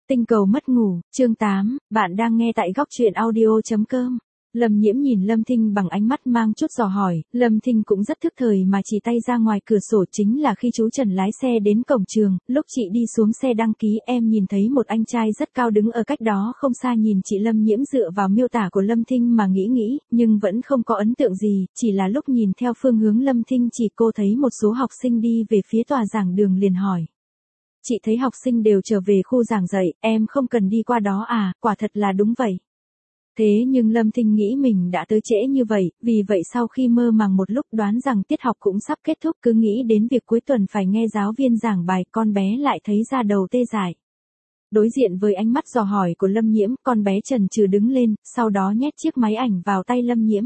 Tinh cầu mất ngủ, chương 8, bạn đang nghe tại góc truyện audio.com. Lâm Nhiễm nhìn Lâm Thinh bằng ánh mắt mang chút dò hỏi, Lâm Thinh cũng rất thức thời mà chỉ tay ra ngoài cửa sổ, chính là khi chú Trần lái xe đến cổng trường, lúc chị đi xuống xe đăng ký em nhìn thấy một anh trai rất cao đứng ở cách đó không xa nhìn chị. Lâm Nhiễm dựa vào miêu tả của Lâm Thinh mà nghĩ, nhưng vẫn không có ấn tượng gì, chỉ là lúc nhìn theo phương hướng Lâm Thinh chỉ cô thấy một số học sinh đi về phía tòa giảng đường liền hỏi. Chị thấy học sinh đều trở về khu giảng dạy, em không cần đi qua đó à? Quả thật là đúng vậy. Thế nhưng Lâm Thinh nghĩ mình đã tới trễ như vậy, vì vậy sau khi mơ màng một lúc đoán rằng tiết học cũng sắp kết thúc, cứ nghĩ đến việc cuối tuần phải nghe giáo viên giảng bài, con bé lại thấy da đầu tê dại. Đối diện với ánh mắt dò hỏi của Lâm Nhiễm, con bé chần chừ đứng lên, sau đó nhét chiếc máy ảnh vào tay Lâm Nhiễm.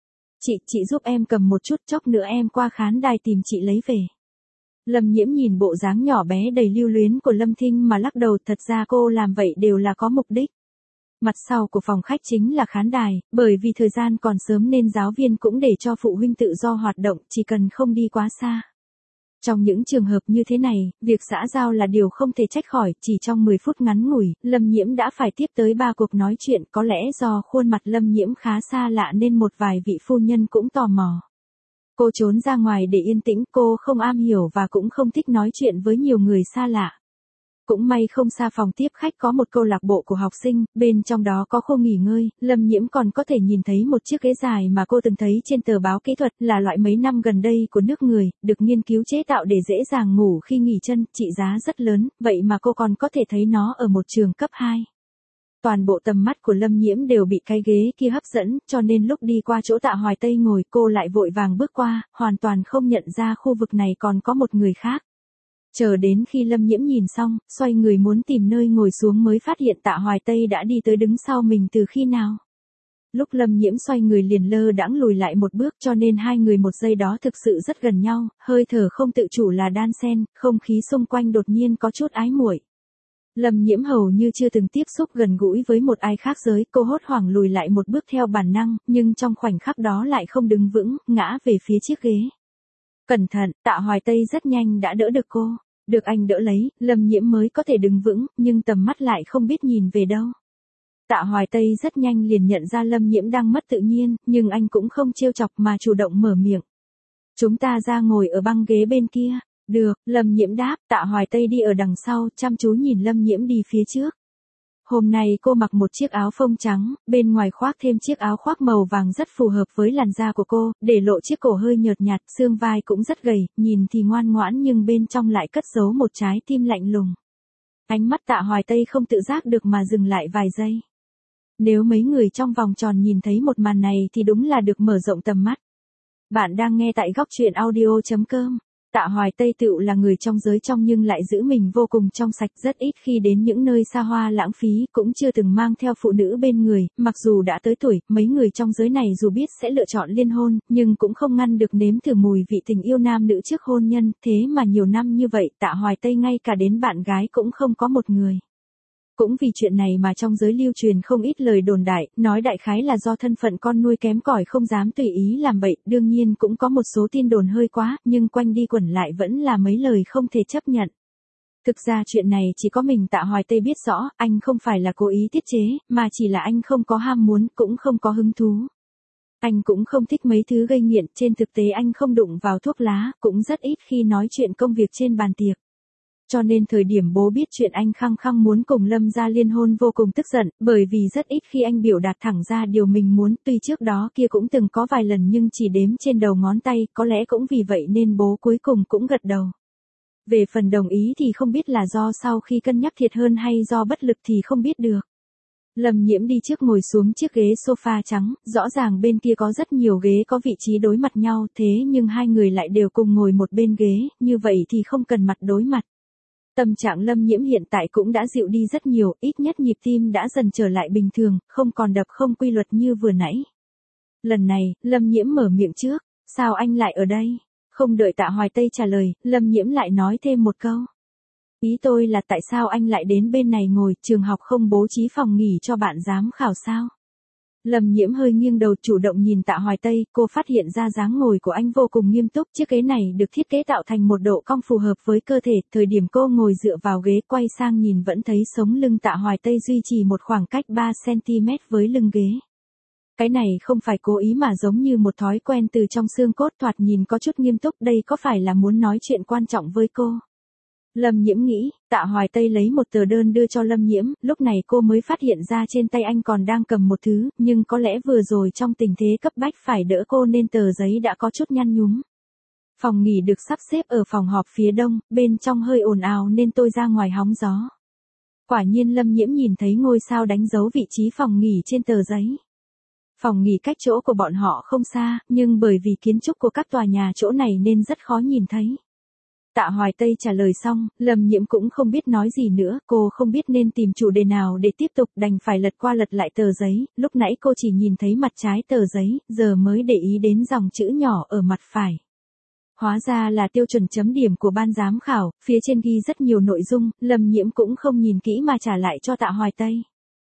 Chị giúp em cầm một chút, chốc nữa em qua khán đài tìm chị lấy về. Lâm Nhiễm nhìn bộ dáng nhỏ bé đầy lưu luyến của Lâm Thinh mà lắc đầu, thật ra cô làm vậy đều là có mục đích. Mặt sau của phòng khách chính là khán đài, bởi vì thời gian còn sớm nên giáo viên cũng để cho phụ huynh tự do hoạt động, chỉ cần không đi quá xa. Trong những trường hợp như thế này, việc xã giao là điều không thể trách khỏi, chỉ trong 10 phút ngắn ngủi, Lâm Nhiễm đã phải tiếp tới 3 cuộc nói chuyện, có lẽ do khuôn mặt Lâm Nhiễm khá xa lạ nên một vài vị phu nhân cũng tò mò. Cô trốn ra ngoài để yên tĩnh, cô không am hiểu và cũng không thích nói chuyện với nhiều người xa lạ. Cũng may không xa phòng tiếp khách có một câu lạc bộ của học sinh, bên trong đó có khu nghỉ ngơi, Lâm Nhiễm còn có thể nhìn thấy một chiếc ghế dài mà cô từng thấy trên tờ báo kỹ thuật, là loại mấy năm gần đây của nước người, được nghiên cứu chế tạo để dễ dàng ngủ khi nghỉ chân, trị giá rất lớn, vậy mà cô còn có thể thấy nó ở một trường cấp 2. Toàn bộ tầm mắt của Lâm Nhiễm đều bị cái ghế kia hấp dẫn, cho nên lúc đi qua chỗ Tạ Hoài Tây ngồi, cô lại vội vàng bước qua, hoàn toàn không nhận ra khu vực này còn có một người khác. Chờ đến khi Lâm Nhiễm nhìn xong, xoay người muốn tìm nơi ngồi xuống mới phát hiện Tạ Hoài Tây đã đi tới đứng sau mình từ khi nào. Lúc Lâm Nhiễm xoay người liền lơ đãng lùi lại một bước, cho nên hai người một giây đó thực sự rất gần nhau, hơi thở không tự chủ là đan xen, không khí xung quanh đột nhiên có chút ái muội. Lâm Nhiễm hầu như chưa từng tiếp xúc gần gũi với một ai khác giới, cô hốt hoảng lùi lại một bước theo bản năng, nhưng trong khoảnh khắc đó lại không đứng vững, ngã về phía chiếc ghế. Cẩn thận, Tạ Hoài Tây rất nhanh đã đỡ được cô. Được anh đỡ lấy, Lâm Nhiễm mới có thể đứng vững, nhưng tầm mắt lại không biết nhìn về đâu. Tạ Hoài Tây rất nhanh liền nhận ra Lâm Nhiễm đang mất tự nhiên, nhưng anh cũng không trêu chọc mà chủ động mở miệng. Chúng ta ra ngồi ở băng ghế bên kia. Được, Lâm Nhiễm đáp, Tạ Hoài Tây đi ở đằng sau, chăm chú nhìn Lâm Nhiễm đi phía trước. Hôm nay cô mặc một chiếc áo phông trắng, bên ngoài khoác thêm chiếc áo khoác màu vàng rất phù hợp với làn da của cô, để lộ chiếc cổ hơi nhợt nhạt, xương vai cũng rất gầy, nhìn thì ngoan ngoãn nhưng bên trong lại cất giấu một trái tim lạnh lùng. Ánh mắt Tạ Hoài Tây không tự giác được mà dừng lại vài giây. Nếu mấy người trong vòng tròn nhìn thấy một màn này thì đúng là được mở rộng tầm mắt. Bạn đang nghe tại góc truyện audio.com. Tạ Hoài Tây tựu là người trong giới trong nhưng lại giữ mình vô cùng trong sạch, rất ít khi đến những nơi xa hoa lãng phí, cũng chưa từng mang theo phụ nữ bên người, mặc dù đã tới tuổi, mấy người trong giới này dù biết sẽ lựa chọn liên hôn, nhưng cũng không ngăn được nếm thử mùi vị tình yêu nam nữ trước hôn nhân, thế mà nhiều năm như vậy Tạ Hoài Tây ngay cả đến bạn gái cũng không có một người. Cũng vì chuyện này mà trong giới lưu truyền không ít lời đồn đại, nói đại khái là do thân phận con nuôi kém cỏi không dám tùy ý làm bậy, đương nhiên cũng có một số tin đồn hơi quá, nhưng quanh đi quẩn lại vẫn là mấy lời không thể chấp nhận. Thực ra chuyện này chỉ có mình Tạ Hoài Tây biết rõ, anh không phải là cố ý tiết chế, mà chỉ là anh không có ham muốn, cũng không có hứng thú. Anh cũng không thích mấy thứ gây nghiện, trên thực tế anh không đụng vào thuốc lá, cũng rất ít khi nói chuyện công việc trên bàn tiệc. Cho nên thời điểm bố biết chuyện anh khăng khăng muốn cùng Lâm gia liên hôn vô cùng tức giận, bởi vì rất ít khi anh biểu đạt thẳng ra điều mình muốn, tuy trước đó kia cũng từng có vài lần nhưng chỉ đếm trên đầu ngón tay, có lẽ cũng vì vậy nên bố cuối cùng cũng gật đầu. Về phần đồng ý thì không biết là do sau khi cân nhắc thiệt hơn hay do bất lực thì không biết được. Lâm Nhiễm đi trước ngồi xuống chiếc ghế sofa trắng, rõ ràng bên kia có rất nhiều ghế có vị trí đối mặt nhau, thế nhưng hai người lại đều cùng ngồi một bên ghế, như vậy thì không cần mặt đối mặt. Tâm trạng Lâm Nhiễm hiện tại cũng đã dịu đi rất nhiều, ít nhất nhịp tim đã dần trở lại bình thường, không còn đập không quy luật như vừa nãy. Lần này, Lâm Nhiễm mở miệng trước, sao anh lại ở đây? Không đợi Tạ Hoài Tây trả lời, Lâm Nhiễm lại nói thêm một câu. Ý tôi là tại sao anh lại đến bên này ngồi, trường học không bố trí phòng nghỉ cho bạn giám khảo sao? Lâm Nhiễm hơi nghiêng đầu chủ động nhìn Tạ Hoài Tây, cô phát hiện ra dáng ngồi của anh vô cùng nghiêm túc, chiếc ghế này được thiết kế tạo thành một độ cong phù hợp với cơ thể, thời điểm cô ngồi dựa vào ghế quay sang nhìn vẫn thấy sống lưng Tạ Hoài Tây duy trì một khoảng cách 3 cm với lưng ghế. Cái này không phải cố ý mà giống như một thói quen từ trong xương cốt, thoạt nhìn có chút nghiêm túc, đây có phải là muốn nói chuyện quan trọng với cô? Lâm Nhiễm nghĩ, Tạ Hoài Tây lấy một tờ đơn đưa cho Lâm Nhiễm, lúc này cô mới phát hiện ra trên tay anh còn đang cầm một thứ, nhưng có lẽ vừa rồi trong tình thế cấp bách phải đỡ cô nên tờ giấy đã có chút nhăn nhúm. Phòng nghỉ được sắp xếp ở phòng họp phía đông, bên trong hơi ồn ào nên tôi ra ngoài hóng gió. Quả nhiên Lâm Nhiễm nhìn thấy ngôi sao đánh dấu vị trí phòng nghỉ trên tờ giấy. Phòng nghỉ cách chỗ của bọn họ không xa, nhưng bởi vì kiến trúc của các tòa nhà chỗ này nên rất khó nhìn thấy. Tạ Hoài Tây trả lời xong, Lâm Nhiễm cũng không biết nói gì nữa, cô không biết nên tìm chủ đề nào để tiếp tục, đành phải lật qua lật lại tờ giấy, lúc nãy cô chỉ nhìn thấy mặt trái tờ giấy, giờ mới để ý đến dòng chữ nhỏ ở mặt phải. Hóa ra là tiêu chuẩn chấm điểm của ban giám khảo, phía trên ghi rất nhiều nội dung, Lâm Nhiễm cũng không nhìn kỹ mà trả lại cho Tạ Hoài Tây.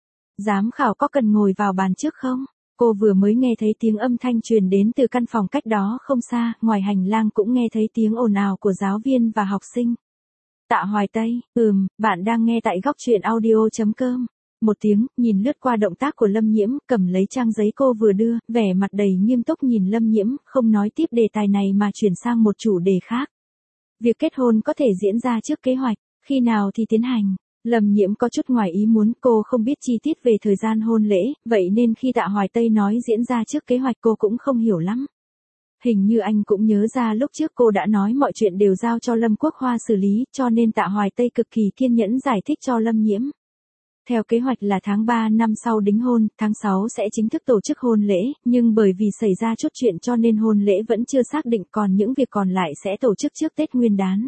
Giám khảo có cần ngồi vào bàn trước không? Cô vừa mới nghe thấy tiếng âm thanh truyền đến từ căn phòng cách đó không xa, ngoài hành lang cũng nghe thấy tiếng ồn ào của giáo viên và học sinh. Tạ Hoài Tây, bạn đang nghe tại góc truyện audio.com. Một tiếng, nhìn lướt qua động tác của Lâm Nhiễm, cầm lấy trang giấy cô vừa đưa, vẻ mặt đầy nghiêm túc nhìn Lâm Nhiễm, không nói tiếp đề tài này mà chuyển sang một chủ đề khác. Việc kết hôn có thể diễn ra trước kế hoạch, khi nào thì tiến hành? Lâm Nhiễm có chút ngoài ý muốn, cô không biết chi tiết về thời gian hôn lễ, vậy nên khi Tạ Hoài Tây nói diễn ra trước kế hoạch cô cũng không hiểu lắm. Hình như anh cũng nhớ ra lúc trước cô đã nói mọi chuyện đều giao cho Lâm Quốc Hoa xử lý, cho nên Tạ Hoài Tây cực kỳ kiên nhẫn giải thích cho Lâm Nhiễm. Theo kế hoạch là tháng 3 năm sau đính hôn, tháng 6 sẽ chính thức tổ chức hôn lễ, nhưng bởi vì xảy ra chút chuyện cho nên hôn lễ vẫn chưa xác định, còn những việc còn lại sẽ tổ chức trước Tết Nguyên đán.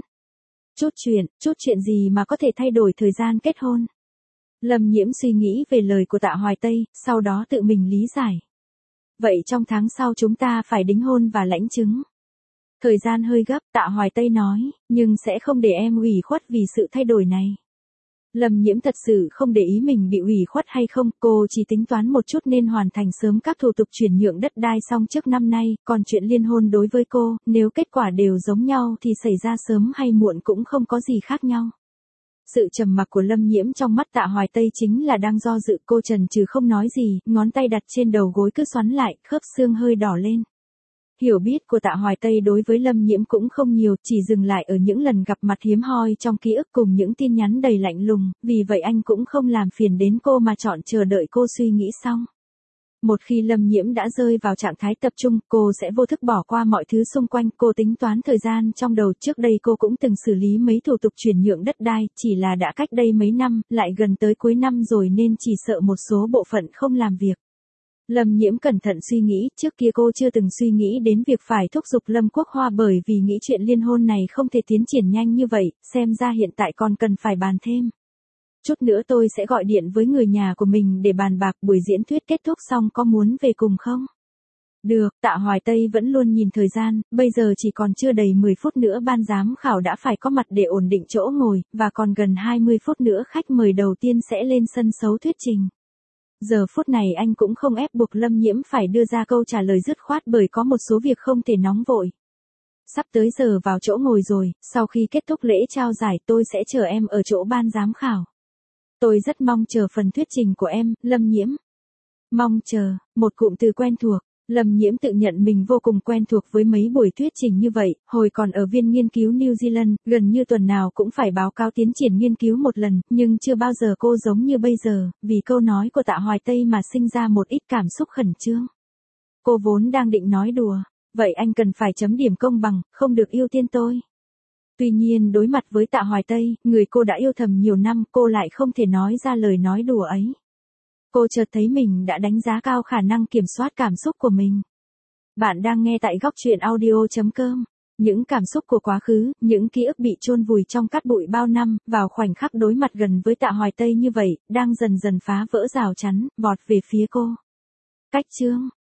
Chút chuyện gì mà có thể thay đổi thời gian kết hôn? Lâm Nhiễm suy nghĩ về lời của Tạ Hoài Tây, sau đó tự mình lý giải. Vậy trong tháng sau chúng ta phải đính hôn và lãnh chứng. Thời gian hơi gấp, Tạ Hoài Tây nói, nhưng sẽ không để em ủy khuất vì sự thay đổi này. Lâm Nhiễm thật sự không để ý mình bị ủy khuất hay không, cô chỉ tính toán một chút nên hoàn thành sớm các thủ tục chuyển nhượng đất đai xong trước năm nay, còn chuyện liên hôn đối với cô, nếu kết quả đều giống nhau thì xảy ra sớm hay muộn cũng không có gì khác nhau. Sự trầm mặc của Lâm Nhiễm trong mắt Tạ Hoài Tây chính là đang do dự, cô chần chừ không nói gì, ngón tay đặt trên đầu gối cứ xoắn lại, khớp xương hơi đỏ lên. Hiểu biết của Tạ Hoài Tây đối với Lâm Nhiễm cũng không nhiều, chỉ dừng lại ở những lần gặp mặt hiếm hoi trong ký ức cùng những tin nhắn đầy lạnh lùng, vì vậy anh cũng không làm phiền đến cô mà chọn chờ đợi cô suy nghĩ xong. Một khi Lâm Nhiễm đã rơi vào trạng thái tập trung, cô sẽ vô thức bỏ qua mọi thứ xung quanh, cô tính toán thời gian trong đầu, trước đây cô cũng từng xử lý mấy thủ tục chuyển nhượng đất đai, chỉ là đã cách đây mấy năm, lại gần tới cuối năm rồi nên chỉ sợ một số bộ phận không làm việc. Lâm Nhiễm cẩn thận suy nghĩ, trước kia cô chưa từng suy nghĩ đến việc phải thúc giục Lâm Quốc Hoa bởi vì nghĩ chuyện liên hôn này không thể tiến triển nhanh như vậy, xem ra hiện tại còn cần phải bàn thêm. Chút nữa tôi sẽ gọi điện với người nhà của mình để bàn bạc, buổi diễn thuyết kết thúc xong có muốn về cùng không? Được, Tạ Hoài Tây vẫn luôn nhìn thời gian, bây giờ chỉ còn chưa đầy 10 phút nữa ban giám khảo đã phải có mặt để ổn định chỗ ngồi, và còn gần 20 phút nữa khách mời đầu tiên sẽ lên sân khấu thuyết trình. Giờ phút này anh cũng không ép buộc Lâm Nhiễm phải đưa ra câu trả lời dứt khoát bởi có một số việc không thể nóng vội. Sắp tới giờ vào chỗ ngồi rồi, sau khi kết thúc lễ trao giải tôi sẽ chờ em ở chỗ ban giám khảo. Tôi rất mong chờ phần thuyết trình của em, Lâm Nhiễm. Mong chờ, một cụm từ quen thuộc. Lâm Nhiễm tự nhận mình vô cùng quen thuộc với mấy buổi thuyết trình như vậy, hồi còn ở Viện Nghiên cứu New Zealand, gần như tuần nào cũng phải báo cáo tiến triển nghiên cứu một lần, nhưng chưa bao giờ cô giống như bây giờ, vì câu nói của Tạ Hoài Tây mà sinh ra một ít cảm xúc khẩn trương. Cô vốn đang định nói đùa, vậy anh cần phải chấm điểm công bằng, không được ưu tiên tôi. Tuy nhiên đối mặt với Tạ Hoài Tây, người cô đã yêu thầm nhiều năm, cô lại không thể nói ra lời nói đùa ấy. Cô chợt thấy mình đã đánh giá cao khả năng kiểm soát cảm xúc của mình. Bạn đang nghe tại góc truyện audio.com. Những cảm xúc của quá khứ, những ký ức bị chôn vùi trong cát bụi bao năm, vào khoảnh khắc đối mặt gần với Tạ Hoài Tây như vậy, đang dần dần phá vỡ rào chắn, vọt về phía cô. Cách chương